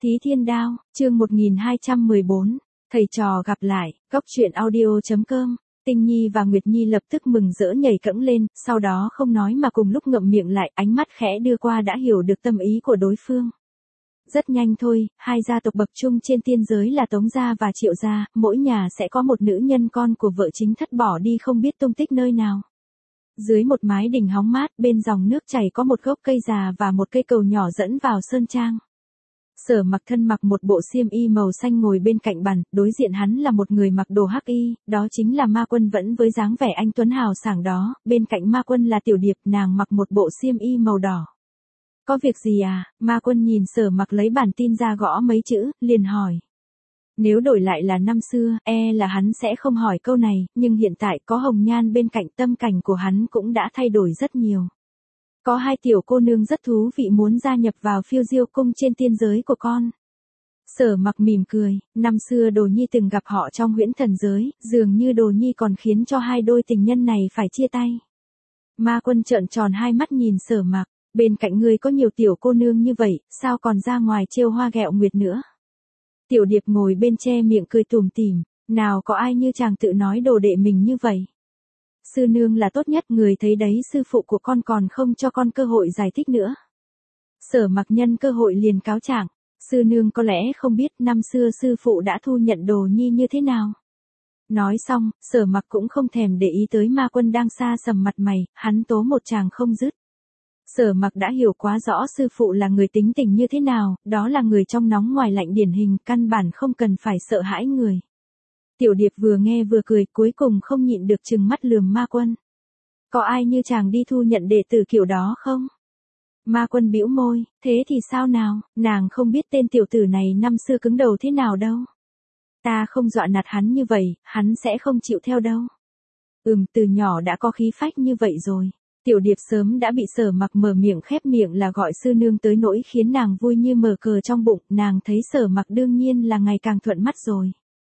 Thí Thiên Đao, chương 1214, thầy trò gặp lại, góc truyện audio.com. Tinh Nhi và Nguyệt Nhi lập tức mừng rỡ nhảy cẫng lên, sau đó không nói mà cùng lúc ngậm miệng lại, ánh mắt khẽ đưa qua đã hiểu được tâm ý của đối phương. Rất nhanh thôi, hai gia tộc bậc trung trên tiên giới là Tống gia và Triệu gia, mỗi nhà sẽ có một nữ nhân con của vợ chính thất bỏ đi không biết tung tích nơi nào. Dưới một mái đình hóng mát, bên dòng nước chảy có một gốc cây già và một cây cầu nhỏ dẫn vào sơn trang. Sở Mặc thân mặc một bộ xiêm y màu xanh ngồi bên cạnh bàn, đối diện hắn là một người mặc đồ hắc y, đó chính là Ma Quân vẫn với dáng vẻ anh tuấn hào sảng đó, bên cạnh Ma Quân là Tiểu Điệp, nàng mặc một bộ xiêm y màu đỏ. Có việc gì à? Ma Quân nhìn Sở Mặc lấy bản tin ra gõ mấy chữ, liền hỏi. Nếu đổi lại là năm xưa, là hắn sẽ không hỏi câu này, nhưng hiện tại có Hồng Nhan bên cạnh, tâm cảnh của hắn cũng đã thay đổi rất nhiều. Có hai tiểu cô nương rất thú vị muốn gia nhập vào phiêu diêu cung trên tiên giới của con. Sở Mặc mỉm cười, năm xưa Đồ Nhi từng gặp họ trong huyễn thần giới, dường như Đồ Nhi còn khiến cho hai đôi tình nhân này phải chia tay. Ma Quân trợn tròn hai mắt nhìn Sở Mặc, bên cạnh ngươi có nhiều tiểu cô nương như vậy, sao còn ra ngoài trêu hoa ghẹo nguyệt nữa. Tiểu Điệp ngồi bên che miệng cười tủm tỉm, nào có ai như chàng tự nói đồ đệ mình như vậy. Sư nương là tốt nhất, người thấy đấy, sư phụ của con còn không cho con cơ hội giải thích nữa. Sở Mặc nhân cơ hội liền cáo trạng, sư nương có lẽ không biết năm xưa sư phụ đã thu nhận Đồ Nhi như thế nào. Nói xong, Sở Mặc cũng không thèm để ý tới Ma Quân đang xa sầm mặt mày, hắn tố một tràng không dứt. Sở Mặc đã hiểu quá rõ sư phụ là người tính tình như thế nào, đó là người trong nóng ngoài lạnh điển hình, căn bản không cần phải sợ hãi người. Tiểu Điệp vừa nghe vừa cười, cuối cùng không nhịn được trừng mắt lườm Ma Quân. Có ai như chàng đi thu nhận đệ tử kiểu đó không? Ma Quân bĩu môi, thế thì sao nào, nàng không biết tên tiểu tử này năm xưa cứng đầu thế nào đâu. Ta không dọa nạt hắn như vậy, hắn sẽ không chịu theo đâu. Từ nhỏ đã có khí phách như vậy rồi. Tiểu Điệp sớm đã bị Sở Mặc mở miệng khép miệng là gọi sư nương tới nỗi khiến nàng vui như mở cờ trong bụng, nàng thấy Sở Mặc đương nhiên là ngày càng thuận mắt rồi.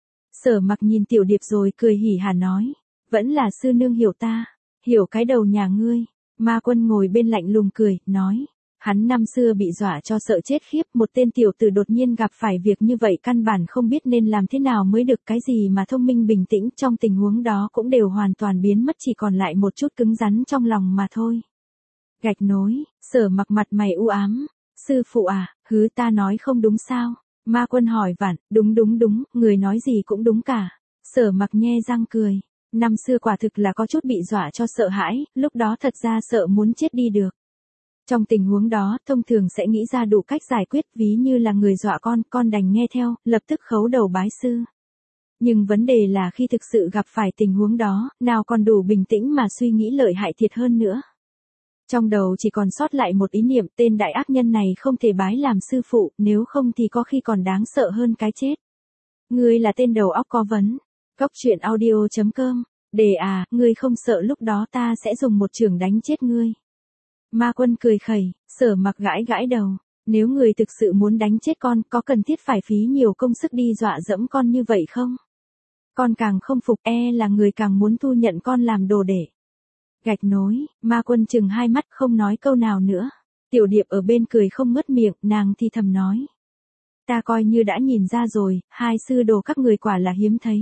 Sở Mặc nhìn Tiểu Điệp rồi cười hỉ hả nói, vẫn là sư nương hiểu ta, hiểu cái đầu nhà ngươi. Ma Quân ngồi bên lạnh lùng cười, nói, hắn năm xưa bị dọa cho sợ chết khiếp, một tên tiểu tử đột nhiên gặp phải việc như vậy căn bản không biết nên làm thế nào mới được, cái gì mà thông minh bình tĩnh trong tình huống đó cũng đều hoàn toàn biến mất, chỉ còn lại một chút cứng rắn trong lòng mà thôi. Gạch nối, Sở Mặc mặt mày u ám, sư phụ à, hứ ta nói không đúng sao? Ma Quân hỏi vặn, đúng, người nói gì cũng đúng cả. Sở Mặc nhe răng cười, năm xưa quả thực là có chút bị dọa cho sợ hãi, lúc đó thật ra sợ muốn chết đi được. Trong tình huống đó, thông thường sẽ nghĩ ra đủ cách giải quyết, ví như là người dọa con đành nghe theo, lập tức khấu đầu bái sư. Nhưng vấn đề là khi thực sự gặp phải tình huống đó, nào còn đủ bình tĩnh mà suy nghĩ lợi hại thiệt hơn nữa. Trong đầu chỉ còn sót lại một ý niệm, tên đại ác nhân này không thể bái làm sư phụ, nếu không thì có khi còn đáng sợ hơn cái chết. Ngươi là tên đầu óc có vấn. Góc truyện audio.com. Đề à, ngươi không sợ lúc đó ta sẽ dùng một chưởng đánh chết ngươi. Ma Quân cười khẩy, Sở Mặc gãi đầu. Nếu người thực sự muốn đánh chết con, có cần thiết phải phí nhiều công sức đi dọa dẫm con như vậy không? Con càng không phục, là người càng muốn thu nhận con làm đồ đệ. Gạch nối, Ma Quân chừng hai mắt không nói câu nào nữa. Tiểu Điệp ở bên cười không ngớt miệng, nàng thì thầm nói. Ta coi như đã nhìn ra rồi, hai sư đồ các người quả là hiếm thấy.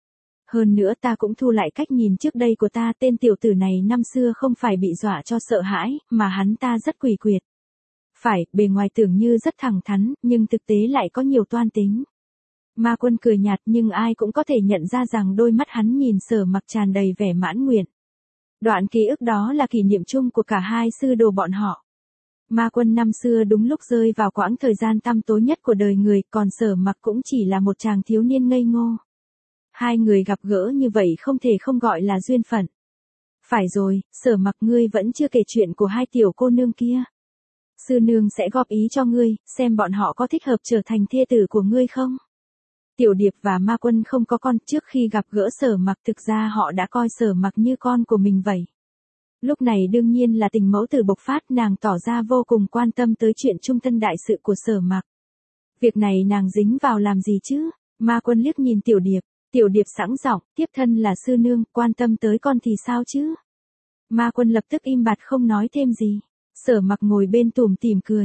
Hơn nữa ta cũng thu lại cách nhìn trước đây của ta, tên tiểu tử này năm xưa không phải bị dọa cho sợ hãi, mà hắn ta rất quỷ quyệt. Phải, bề ngoài tưởng như rất thẳng thắn, nhưng thực tế lại có nhiều toan tính. Ma Quân cười nhạt, nhưng ai cũng có thể nhận ra rằng đôi mắt hắn nhìn Sở Mặc tràn đầy vẻ mãn nguyện. Đoạn ký ức đó là kỷ niệm chung của cả hai sư đồ bọn họ. Ma Quân năm xưa đúng lúc rơi vào quãng thời gian tăm tối nhất của đời người, còn Sở Mặc cũng chỉ là một chàng thiếu niên ngây ngô. Hai người gặp gỡ như vậy không thể không gọi là duyên phận. Phải rồi, Sở Mặc, ngươi vẫn chưa kể chuyện của hai tiểu cô nương kia. Sư nương sẽ góp ý cho ngươi, xem bọn họ có thích hợp trở thành thê tử của ngươi không? Tiểu Điệp và Ma Quân không có con, trước khi gặp gỡ Sở Mặc thực ra họ đã coi Sở Mặc như con của mình vậy. Lúc này đương nhiên là tình mẫu tử bộc phát, nàng tỏ ra vô cùng quan tâm tới chuyện trung thân đại sự của Sở Mặc. Việc này nàng dính vào làm gì chứ? Ma Quân liếc nhìn Tiểu Điệp. Tiểu Điệp sẵn giọng, tiếp thân là sư nương, quan tâm tới con thì sao chứ? Ma Quân lập tức im bặt không nói thêm gì. Sở Mặc ngồi bên tủm tỉm cười.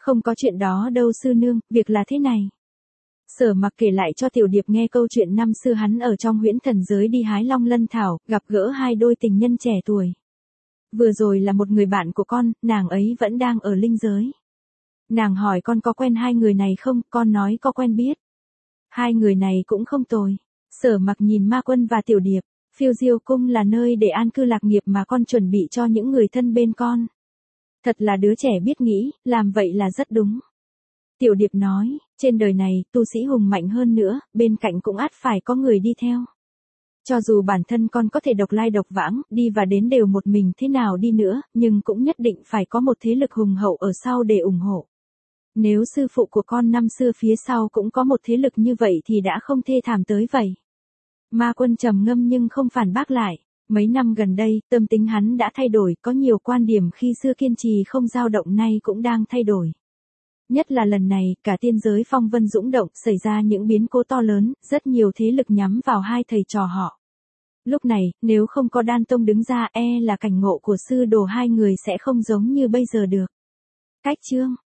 Không có chuyện đó đâu sư nương, việc là thế này. Sở Mặc kể lại cho Tiểu Điệp nghe câu chuyện năm xưa hắn ở trong huyễn thần giới đi hái long lân thảo, gặp gỡ hai đôi tình nhân trẻ tuổi. Vừa rồi là một người bạn của con, nàng ấy vẫn đang ở linh giới. Nàng hỏi con có quen hai người này không, con nói có quen biết. Hai người này cũng không tồi. Sở Mặc nhìn Ma Quân và Tiểu Điệp, Phiêu Diêu cung là nơi để an cư lạc nghiệp mà con chuẩn bị cho những người thân bên con. Thật là đứa trẻ biết nghĩ, làm vậy là rất đúng. Tiểu Điệp nói, trên đời này, tu sĩ hùng mạnh hơn nữa, bên cạnh cũng ắt phải có người đi theo. Cho dù bản thân con có thể độc lai độc vãng, đi và đến đều một mình thế nào đi nữa, nhưng cũng nhất định phải có một thế lực hùng hậu ở sau để ủng hộ. Nếu sư phụ của con năm xưa phía sau cũng có một thế lực như vậy thì đã không thê thảm tới vậy. Ma Quân trầm ngâm nhưng không phản bác lại. Mấy năm gần đây, tâm tính hắn đã thay đổi, có nhiều quan điểm khi xưa kiên trì không dao động nay cũng đang thay đổi. Nhất là lần này, cả tiên giới phong vân dũng động, xảy ra những biến cố to lớn, rất nhiều thế lực nhắm vào hai thầy trò họ. Lúc này, nếu không có Đan Tông đứng ra là cảnh ngộ của sư đồ hai người sẽ không giống như bây giờ được. Cách chương